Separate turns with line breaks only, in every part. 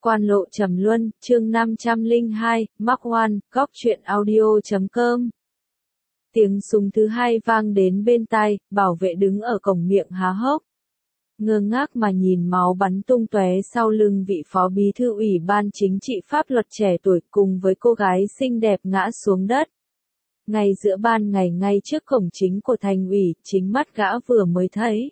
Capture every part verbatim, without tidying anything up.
Quan lộ trầm luân, chương năm trăm lẻ hai, Mark One, góc truyện audio chấm com. Tiếng súng thứ hai vang đến bên tai, bảo vệ đứng ở cổng miệng há hốc. Ngơ ngác mà nhìn máu bắn tung tóe sau lưng vị phó bí thư ủy ban chính trị pháp luật trẻ tuổi cùng với cô gái xinh đẹp ngã xuống đất. Ngay giữa ban ngày ngay trước cổng chính của thành ủy, chính mắt gã vừa mới thấy.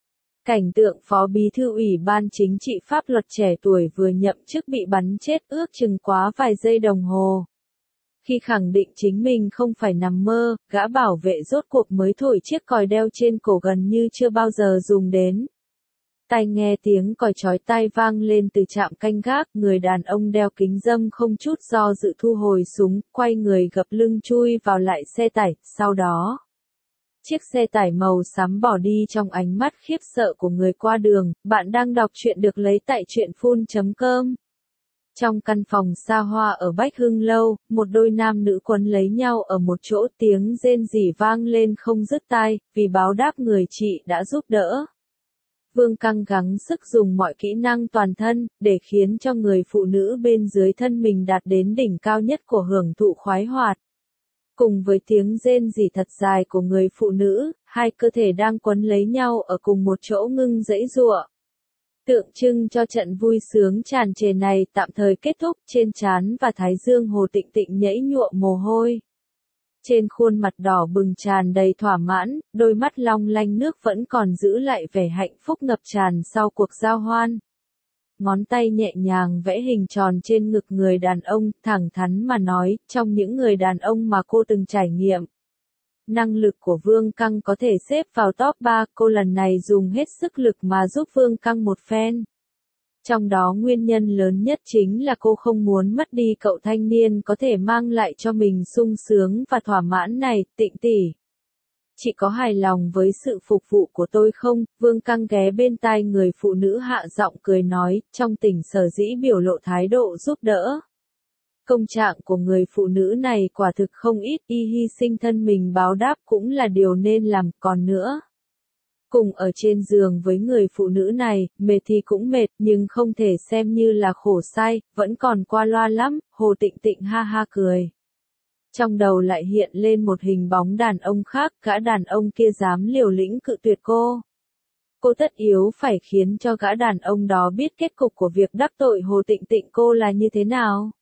Cảnh tượng phó bí thư ủy ban chính trị pháp luật trẻ tuổi vừa nhậm chức bị bắn chết ước chừng quá vài giây đồng hồ. Khi khẳng định chính mình không phải nằm mơ, gã bảo vệ rốt cuộc mới thổi chiếc còi đeo trên cổ gần như chưa bao giờ dùng đến. Tai nghe tiếng còi chói tai vang lên từ trạm canh gác, người đàn ông đeo kính râm không chút do dự thu hồi súng, quay người gập lưng chui vào lại xe tải, sau đó. Chiếc xe tải màu xám bỏ đi trong ánh mắt khiếp sợ của người qua đường. Bạn đang đọc truyện được lấy tại truyện phun chấm com. Trong căn phòng xa hoa ở Bách Hưng Lâu, một đôi nam nữ quấn lấy nhau ở một chỗ, tiếng rên rỉ vang lên không dứt tai, vì báo đáp người chị đã giúp đỡ. Vương Căng gắng sức dùng mọi kỹ năng toàn thân, để khiến cho người phụ nữ bên dưới thân mình đạt đến đỉnh cao nhất của hưởng thụ khoái hoạt. Cùng với tiếng rên rỉ thật dài của người phụ nữ, hai cơ thể đang quấn lấy nhau ở cùng một chỗ ngưng giãy giụa. Tượng trưng cho trận vui sướng tràn trề này tạm thời kết thúc, trên trán và thái dương Hồ Tịnh Tịnh nhễ nhụa mồ hôi. Trên khuôn mặt đỏ bừng tràn đầy thỏa mãn, đôi mắt long lanh nước vẫn còn giữ lại vẻ hạnh phúc ngập tràn sau cuộc giao hoan. Ngón tay nhẹ nhàng vẽ hình tròn trên ngực người đàn ông, thẳng thắn mà nói, trong những người đàn ông mà cô từng trải nghiệm. Năng lực của Vương Căng có thể xếp vào top ba, cô lần này dùng hết sức lực mà giúp Vương Căng một phen. Trong đó nguyên nhân lớn nhất chính là cô không muốn mất đi cậu thanh niên có thể mang lại cho mình sung sướng và thỏa mãn này. Tịnh tỷ, chị có hài lòng với sự phục vụ của tôi không? Vương Căng ghé bên tai người phụ nữ hạ giọng cười nói, trong tình sở dĩ biểu lộ thái độ giúp đỡ. Công trạng của người phụ nữ này quả thực không ít, y hy sinh thân mình báo đáp cũng là điều nên làm, còn nữa. Cùng ở trên giường với người phụ nữ này, mệt thì cũng mệt, nhưng không thể xem như là khổ sai, vẫn còn qua loa lắm. Hồ Tịnh Tịnh ha ha cười. Trong đầu lại hiện lên một hình bóng đàn ông khác, gã đàn ông kia dám liều lĩnh cự tuyệt cô. Cô tất yếu phải khiến cho gã đàn ông đó biết kết cục của việc đắc tội Hồ Tịnh Tịnh cô là như thế nào.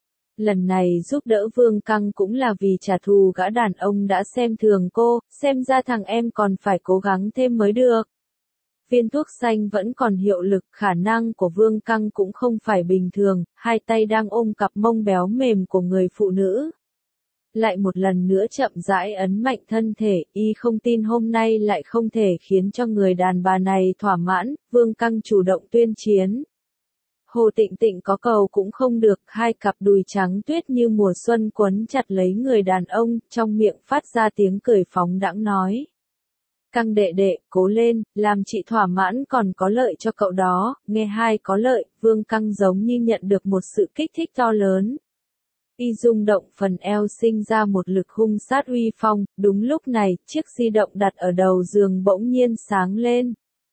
Lần này giúp đỡ Vương Căng cũng là vì trả thù gã đàn ông đã xem thường cô, xem ra thằng em còn phải cố gắng thêm mới được. Viên thuốc xanh vẫn còn hiệu lực, khả năng của Vương Căng cũng không phải bình thường, hai tay đang ôm cặp mông béo mềm của người phụ nữ. Lại một lần nữa chậm rãi ấn mạnh thân thể, y không tin hôm nay lại không thể khiến cho người đàn bà này thỏa mãn. Vương Căng chủ động tuyên chiến. Hồ Tịnh Tịnh có cầu cũng không được, hai cặp đùi trắng tuyết như mùa xuân quấn chặt lấy người đàn ông, trong miệng phát ra tiếng cười phóng đãng nói. Căng đệ đệ, cố lên, làm chị thỏa mãn còn có lợi cho cậu đó. Nghe hai có lợi, Vương Căng giống như nhận được một sự kích thích to lớn. Y rung động phần eo sinh ra một lực hung sát uy phong, đúng lúc này, chiếc di động đặt ở đầu giường bỗng nhiên sáng lên.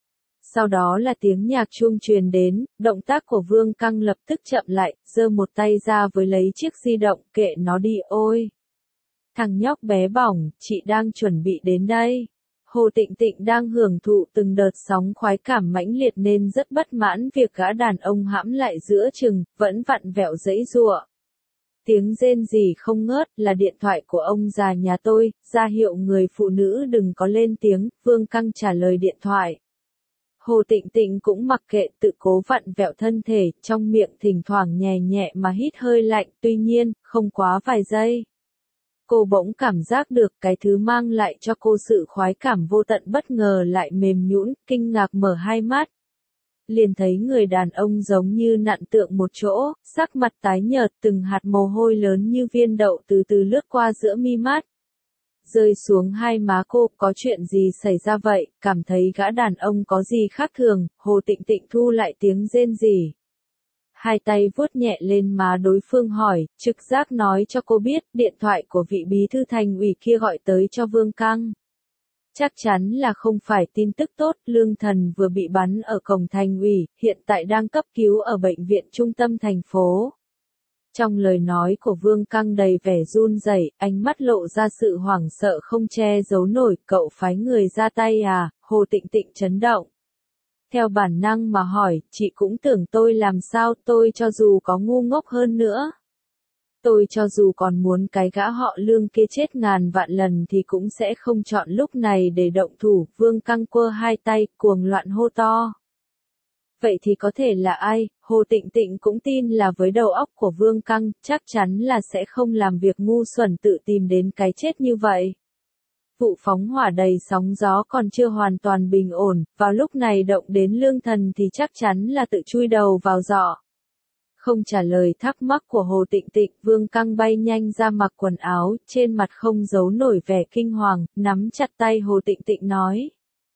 Sau đó là tiếng nhạc chuông truyền đến, động tác của Vương Căng lập tức chậm lại, giơ một tay ra với lấy chiếc di động, kệ nó đi ôi. Thằng nhóc bé bỏng, chị đang chuẩn bị đến đây. Hồ Tịnh Tịnh đang hưởng thụ từng đợt sóng khoái cảm mãnh liệt nên rất bất mãn việc gã đàn ông hãm lại giữa chừng, vẫn vặn vẹo giãy giụa. Tiếng rên rỉ không ngớt, là điện thoại của ông già nhà tôi, ra hiệu người phụ nữ đừng có lên tiếng. Vương Căng trả lời điện thoại. Hồ Tịnh Tịnh cũng mặc kệ, tự cố vặn vẹo thân thể, trong miệng thỉnh thoảng nhẹ nhẹ mà hít hơi lạnh, tuy nhiên, không quá vài giây. Cô bỗng cảm giác được cái thứ mang lại cho cô sự khoái cảm vô tận bất ngờ lại mềm nhũn, kinh ngạc mở hai mắt. Liền thấy người đàn ông giống như nặn tượng một chỗ, sắc mặt tái nhợt, từng hạt mồ hôi lớn như viên đậu từ từ lướt qua giữa mi mắt. Rơi xuống hai má cô, có chuyện gì xảy ra vậy, cảm thấy gã đàn ông có gì khác thường. Hồ Tịnh Tịnh thu lại tiếng rên rỉ. Hai tay vuốt nhẹ lên má đối phương hỏi, trực giác nói cho cô biết, điện thoại của vị bí thư thành ủy kia gọi tới cho Vương Căng. Chắc chắn là không phải tin tức tốt, Lương Thần vừa bị bắn ở cổng thành ủy, hiện tại đang cấp cứu ở bệnh viện trung tâm thành phố. Trong lời nói của Vương Căng đầy vẻ run rẩy, ánh mắt lộ ra sự hoảng sợ không che giấu nổi, cậu phái người ra tay à, Hồ Tịnh Tịnh chấn động. Theo bản năng mà hỏi, chị cũng tưởng tôi làm sao, tôi cho dù có ngu ngốc hơn nữa. Tôi cho dù còn muốn cái gã họ Lương kia chết ngàn vạn lần thì cũng sẽ không chọn lúc này để động thủ, Vương Căng quơ hai tay, cuồng loạn hô to. Vậy thì có thể là ai? Hồ Tịnh Tịnh cũng tin là với đầu óc của Vương Căng, chắc chắn là sẽ không làm việc ngu xuẩn tự tìm đến cái chết như vậy. Vụ phóng hỏa đầy sóng gió còn chưa hoàn toàn bình ổn, vào lúc này động đến Lương Thần thì chắc chắn là tự chui đầu vào giỏ. Không trả lời thắc mắc của Hồ Tịnh Tịnh, Vương Căng bay nhanh ra mặc quần áo, trên mặt không giấu nổi vẻ kinh hoàng, nắm chặt tay Hồ Tịnh Tịnh nói.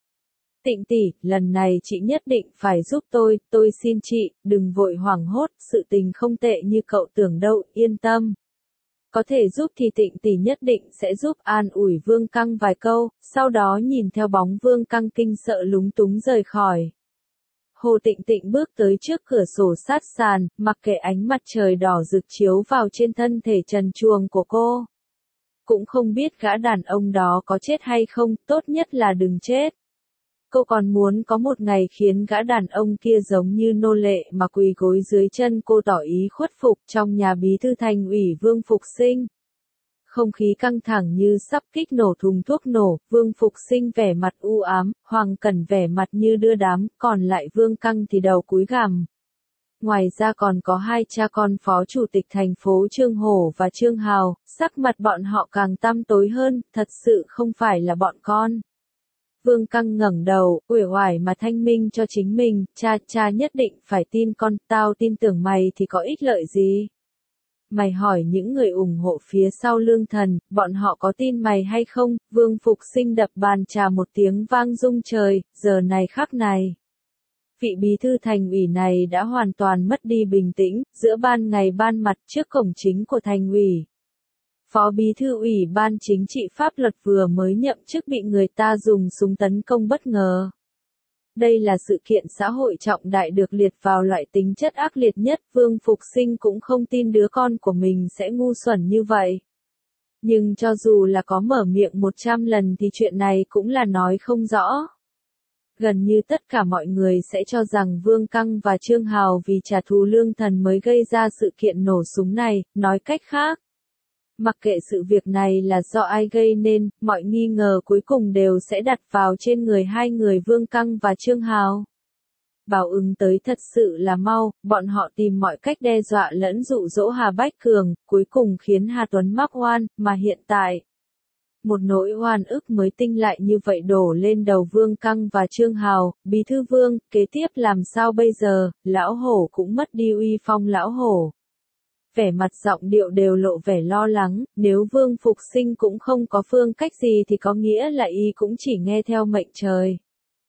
Tịnh tỷ, lần này chị nhất định phải giúp tôi, tôi xin chị, đừng vội hoảng hốt, sự tình không tệ như cậu tưởng đâu, yên tâm. Có thể giúp thì Tịnh tỷ nhất định sẽ giúp, an ủi Vương Căng vài câu, sau đó nhìn theo bóng Vương Căng kinh sợ lúng túng rời khỏi. Hồ Tịnh Tịnh bước tới trước cửa sổ sát sàn, mặc kệ ánh mặt trời đỏ rực chiếu vào trên thân thể trần truồng của cô. Cũng không biết gã đàn ông đó có chết hay không, tốt nhất là đừng chết. Cô còn muốn có một ngày khiến gã đàn ông kia giống như nô lệ mà quỳ gối dưới chân cô tỏ ý khuất phục trong nhà bí thư thành ủy Vương Phục Sinh. Không khí căng thẳng như sắp kích nổ thùng thuốc nổ, Vương Phục Sinh vẻ mặt u ám, Hoàng Cẩn vẻ mặt như đưa đám, còn lại Vương Căng thì đầu cúi gằm. Ngoài ra còn có hai cha con phó chủ tịch thành phố Trương Hổ và Trương Hào, sắc mặt bọn họ càng tăm tối hơn, thật sự không phải là bọn con. Vương Căng ngẩng đầu, uể oải mà thanh minh cho chính mình, cha cha nhất định phải tin con, tao tin tưởng mày thì có ích lợi gì? Mày hỏi những người ủng hộ phía sau Lương Thần, bọn họ có tin mày hay không? Vương Phục Sinh đập bàn trà một tiếng vang rung trời, giờ này khắc này. Vị bí thư thành ủy này đã hoàn toàn mất đi bình tĩnh, giữa ban ngày ban mặt trước cổng chính của thành ủy. Phó bí thư ủy ban chính trị pháp luật vừa mới nhậm chức bị người ta dùng súng tấn công bất ngờ. Đây là sự kiện xã hội trọng đại được liệt vào loại tính chất ác liệt nhất, Vương Phục Sinh cũng không tin đứa con của mình sẽ ngu xuẩn như vậy. Nhưng cho dù là có mở miệng một trăm lần thì chuyện này cũng là nói không rõ. Gần như tất cả mọi người sẽ cho rằng Vương Căng và Trương Hào vì trả thù Lương Thần mới gây ra sự kiện nổ súng này, nói cách khác. Mặc kệ sự việc này là do ai gây nên, mọi nghi ngờ cuối cùng đều sẽ đặt vào trên người hai người Vương Căng và Trương Hào. Báo ứng tới thật sự là mau, bọn họ tìm mọi cách đe dọa lẫn dụ dỗ Hà Bách Cường, cuối cùng khiến Hà Tuấn mắc oan, mà hiện tại. Một nỗi oan ức mới tinh lại như vậy đổ lên đầu Vương Căng và Trương Hào, bí thư Vương, kế tiếp làm sao bây giờ, lão hổ cũng mất đi uy phong lão hổ. Vẻ mặt giọng điệu đều lộ vẻ lo lắng, nếu Vương Phục Sinh cũng không có phương cách gì thì có nghĩa là y cũng chỉ nghe theo mệnh trời.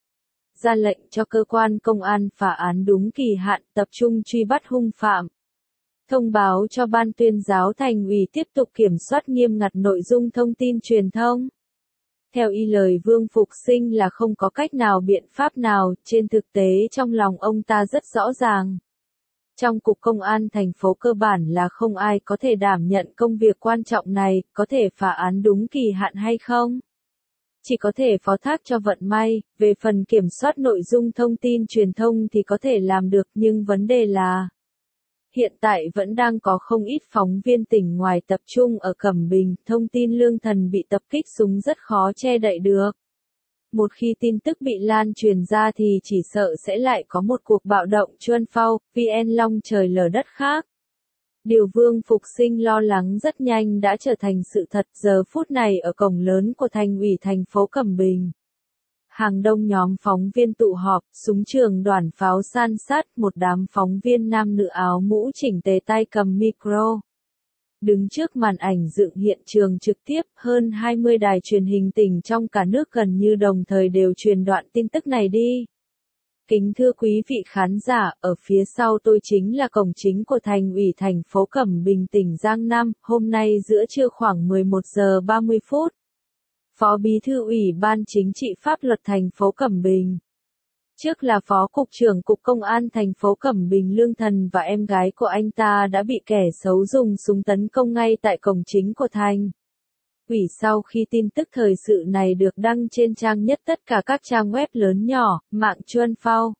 Ra lệnh cho cơ quan công an phá án đúng kỳ hạn, tập trung truy bắt hung phạm. Thông báo cho ban tuyên giáo thành ủy tiếp tục kiểm soát nghiêm ngặt nội dung thông tin truyền thông. Theo y lời Vương Phục Sinh là không có cách nào biện pháp nào, trên thực tế trong lòng ông ta rất rõ ràng. Trong cục công an thành phố cơ bản là không ai có thể đảm nhận công việc quan trọng này, có thể phá án đúng kỳ hạn hay không? Chỉ có thể phó thác cho vận may, về phần kiểm soát nội dung thông tin truyền thông thì có thể làm được, nhưng vấn đề là hiện tại vẫn đang có không ít phóng viên tỉnh ngoài tập trung ở Cẩm Bình, thông tin Lương Thần bị tập kích súng rất khó che đậy được. Một khi tin tức bị lan truyền ra thì chỉ sợ sẽ lại có một cuộc bạo động chuân phao, vê en long trời lở đất khác. Điều Vương Phục Sinh lo lắng rất nhanh đã trở thành sự thật giờ phút này ở cổng lớn của thành ủy thành phố Cẩm Bình. Hàng đông nhóm phóng viên tụ họp, súng trường đoàn pháo san sát, một đám phóng viên nam nữ áo mũ chỉnh tề tay cầm micro. Đứng trước màn ảnh dựng hiện trường trực tiếp, hơn hai mươi đài truyền hình tỉnh trong cả nước gần như đồng thời đều truyền đoạn tin tức này đi. Kính thưa quý vị khán giả, ở phía sau tôi chính là cổng chính của thành ủy thành phố Cẩm Bình tỉnh Giang Nam, hôm nay giữa trưa khoảng mười một giờ ba mươi phút. Phó Bí thư Ủy ban Chính trị Pháp luật thành phố Cẩm Bình. Trước là Phó Cục trưởng Cục Công an thành phố Cẩm Bình Lương Thần và em gái của anh ta đã bị kẻ xấu dùng súng tấn công ngay tại cổng chính của thành ủy. Sau khi tin tức thời sự này được đăng trên trang nhất tất cả các trang web lớn nhỏ, mạng Chuan Phao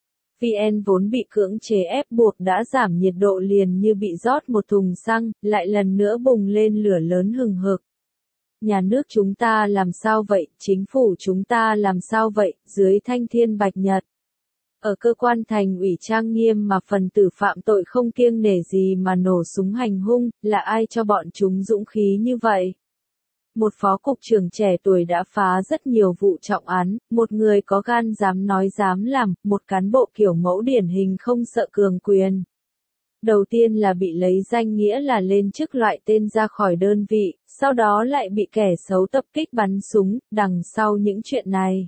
vê en vốn bị cưỡng chế ép buộc đã giảm nhiệt độ liền như bị rót một thùng xăng, lại lần nữa bùng lên lửa lớn hừng hực. Nhà nước chúng ta làm sao vậy, chính phủ chúng ta làm sao vậy, dưới thanh thiên bạch nhật. Ở cơ quan thành ủy trang nghiêm mà phần tử phạm tội không kiêng nể gì mà nổ súng hành hung, là ai cho bọn chúng dũng khí như vậy? Một phó cục trưởng trẻ tuổi đã phá rất nhiều vụ trọng án, một người có gan dám nói dám làm, một cán bộ kiểu mẫu điển hình không sợ cường quyền. Đầu tiên là bị lấy danh nghĩa là lên chức loại tên ra khỏi đơn vị, sau đó lại bị kẻ xấu tập kích bắn súng, đằng sau những chuyện này.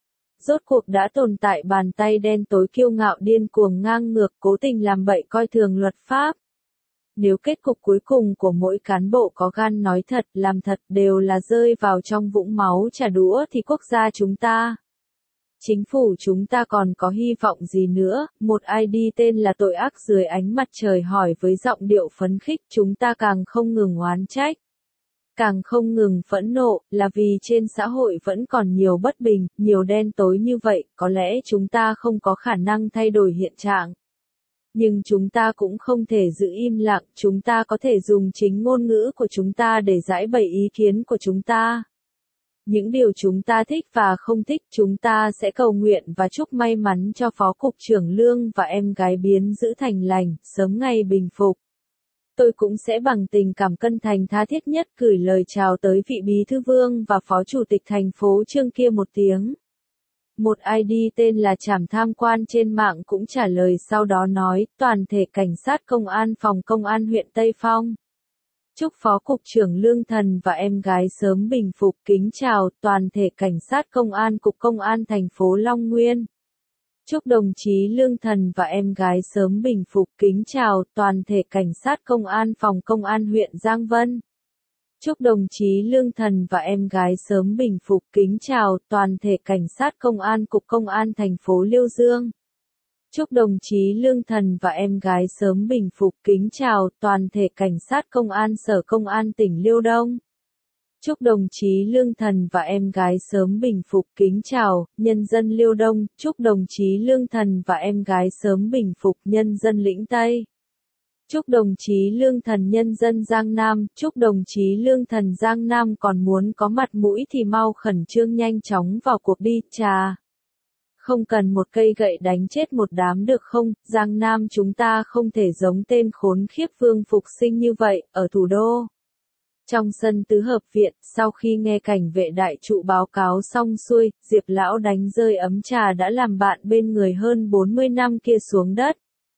Rốt cuộc đã tồn tại bàn tay đen tối kiêu ngạo điên cuồng ngang ngược cố tình làm bậy coi thường luật pháp. Nếu kết cục cuối cùng của mỗi cán bộ có gan nói thật, làm thật đều là rơi vào trong vũng máu trả đũa thì quốc gia chúng ta, chính phủ chúng ta còn có hy vọng gì nữa? Một i đê tên là tội ác dưới ánh mặt trời hỏi với giọng điệu phấn khích, chúng ta càng không ngừng oán trách, càng không ngừng phẫn nộ, là vì trên xã hội vẫn còn nhiều bất bình, nhiều đen tối như vậy, có lẽ chúng ta không có khả năng thay đổi hiện trạng. Nhưng chúng ta cũng không thể giữ im lặng, chúng ta có thể dùng chính ngôn ngữ của chúng ta để giải bày ý kiến của chúng ta. Những điều chúng ta thích và không thích, chúng ta sẽ cầu nguyện và chúc may mắn cho Phó Cục trưởng Lương và em gái biến giữ thành lành, sớm ngày bình phục. Tôi cũng sẽ bằng tình cảm chân thành tha thiết nhất gửi lời chào tới vị Bí thư Vương và Phó Chủ tịch thành phố Trương kia một tiếng. Một i đê tên là Trảm Tham Quan trên mạng cũng trả lời sau đó nói, toàn thể cảnh sát công an phòng công an huyện Tây Phong. Chúc Phó Cục trưởng Lương Thần và em gái sớm bình phục, kính chào toàn thể cảnh sát công an Cục Công an thành phố Long Nguyên. Chúc đồng chí Lương Thần và em gái sớm bình phục, kính chào toàn thể cảnh sát công an phòng công an huyện Giang Vân. Chúc đồng chí Lương Thần và em gái sớm bình phục, kính chào toàn thể cảnh sát công an Cục Công an thành phố Liêu Dương. Chúc đồng chí Lương Thần và em gái sớm bình phục, kính chào toàn thể cảnh sát công an Sở Công an tỉnh Liêu Đông. Chúc đồng chí Lương Thần và em gái sớm bình phục, kính chào nhân dân Liêu Đông. Chúc đồng chí Lương Thần và em gái sớm bình phục, nhân dân Lĩnh Tây. Chúc đồng chí Lương Thần nhân dân Giang Nam. Chúc đồng chí Lương Thần Giang Nam còn muốn có mặt mũi thì mau khẩn trương nhanh chóng vào cuộc đi, chà. Không cần một cây gậy đánh chết một đám được không? Giang Nam chúng ta không thể giống tên khốn khiếp Vương Phục Sinh như vậy, ở thủ đô. Trong sân tứ hợp viện, sau khi nghe cảnh vệ đại trụ báo cáo xong xuôi, Diệp lão đánh rơi ấm trà đã làm bạn bên người hơn bốn mươi năm kia xuống đất.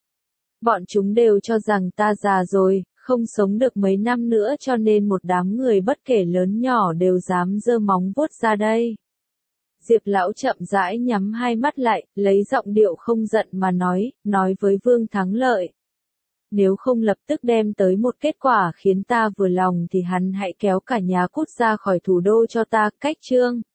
Bọn chúng đều cho rằng ta già rồi, không sống được mấy năm nữa cho nên một đám người bất kể lớn nhỏ đều dám giơ móng vuốt ra đây. Diệp lão chậm rãi nhắm hai mắt lại, lấy giọng điệu không giận mà nói, nói với Vương Thắng Lợi. Nếu không lập tức đem tới một kết quả khiến ta vừa lòng thì hắn hãy kéo cả nhà cút ra khỏi thủ đô cho ta, cách trương.